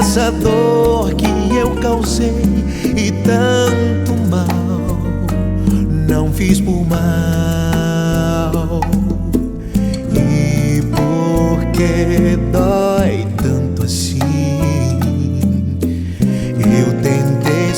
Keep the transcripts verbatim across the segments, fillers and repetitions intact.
essa dor que eu causei e tanto mal não fiz por mal. E por que dói tanto assim? Eu tentei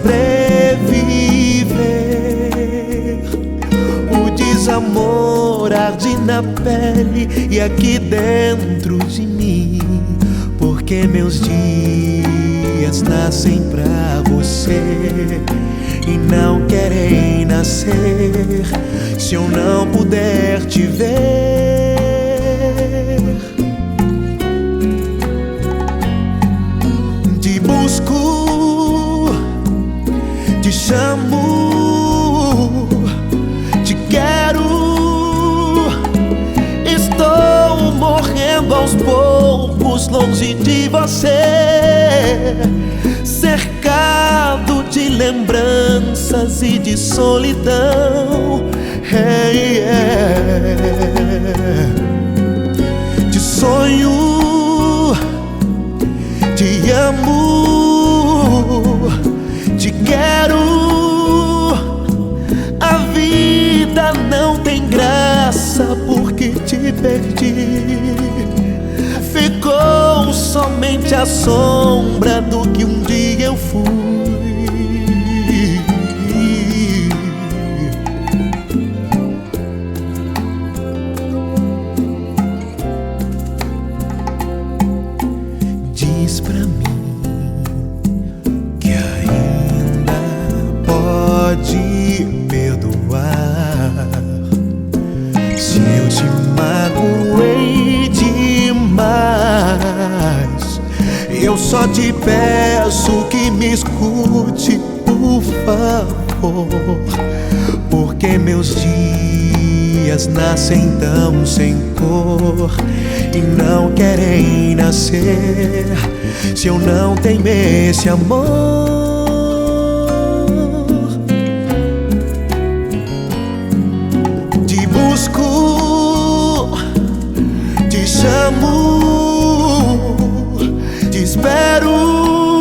sobreviver. O desamor arde na pele e aqui dentro de mim. Porque meus dias nascem pra você e não querem nascer se eu não puder te ver. Te busco, te chamo, te quero. Estou morrendo aos poucos longe de você, cercado de lembranças e de solidão. Hey, yeah. Te sonho, te amo, te quero. A vida não tem graça porque te perdi. Ficou somente a sombra do que um dia eu fui. Diz pra mim que ainda pode perdoar se eu te magoei demais. Eu só te peço que me escute, por favor, porque meus dias nascem tão sem cor e não querem nascer se eu não tenho esse amor. Te busco, te chamo, te espero.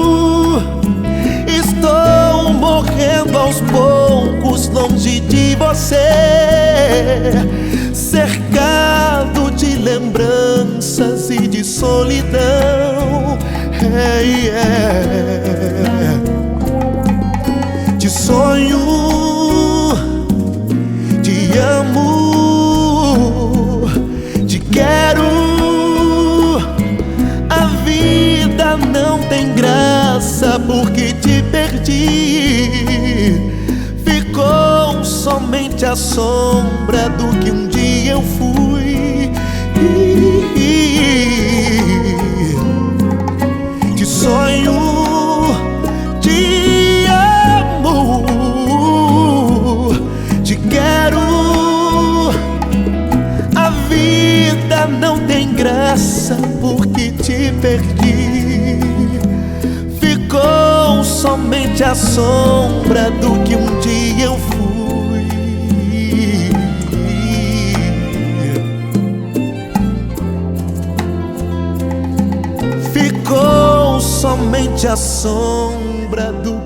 Estou morrendo aos poucos longe de você, cercado de lembranças e de solidão. Hey, yeah. Te sonho, te amo, te quero. A vida não tem graça porque te perdi. Ficou somente a sombra do que um dia eu fui. Te sonho, te amo, te quero. A vida não tem graça porque te perdi. Ficou somente a sombra do que um dia eu fui. Ficou somente a sombra do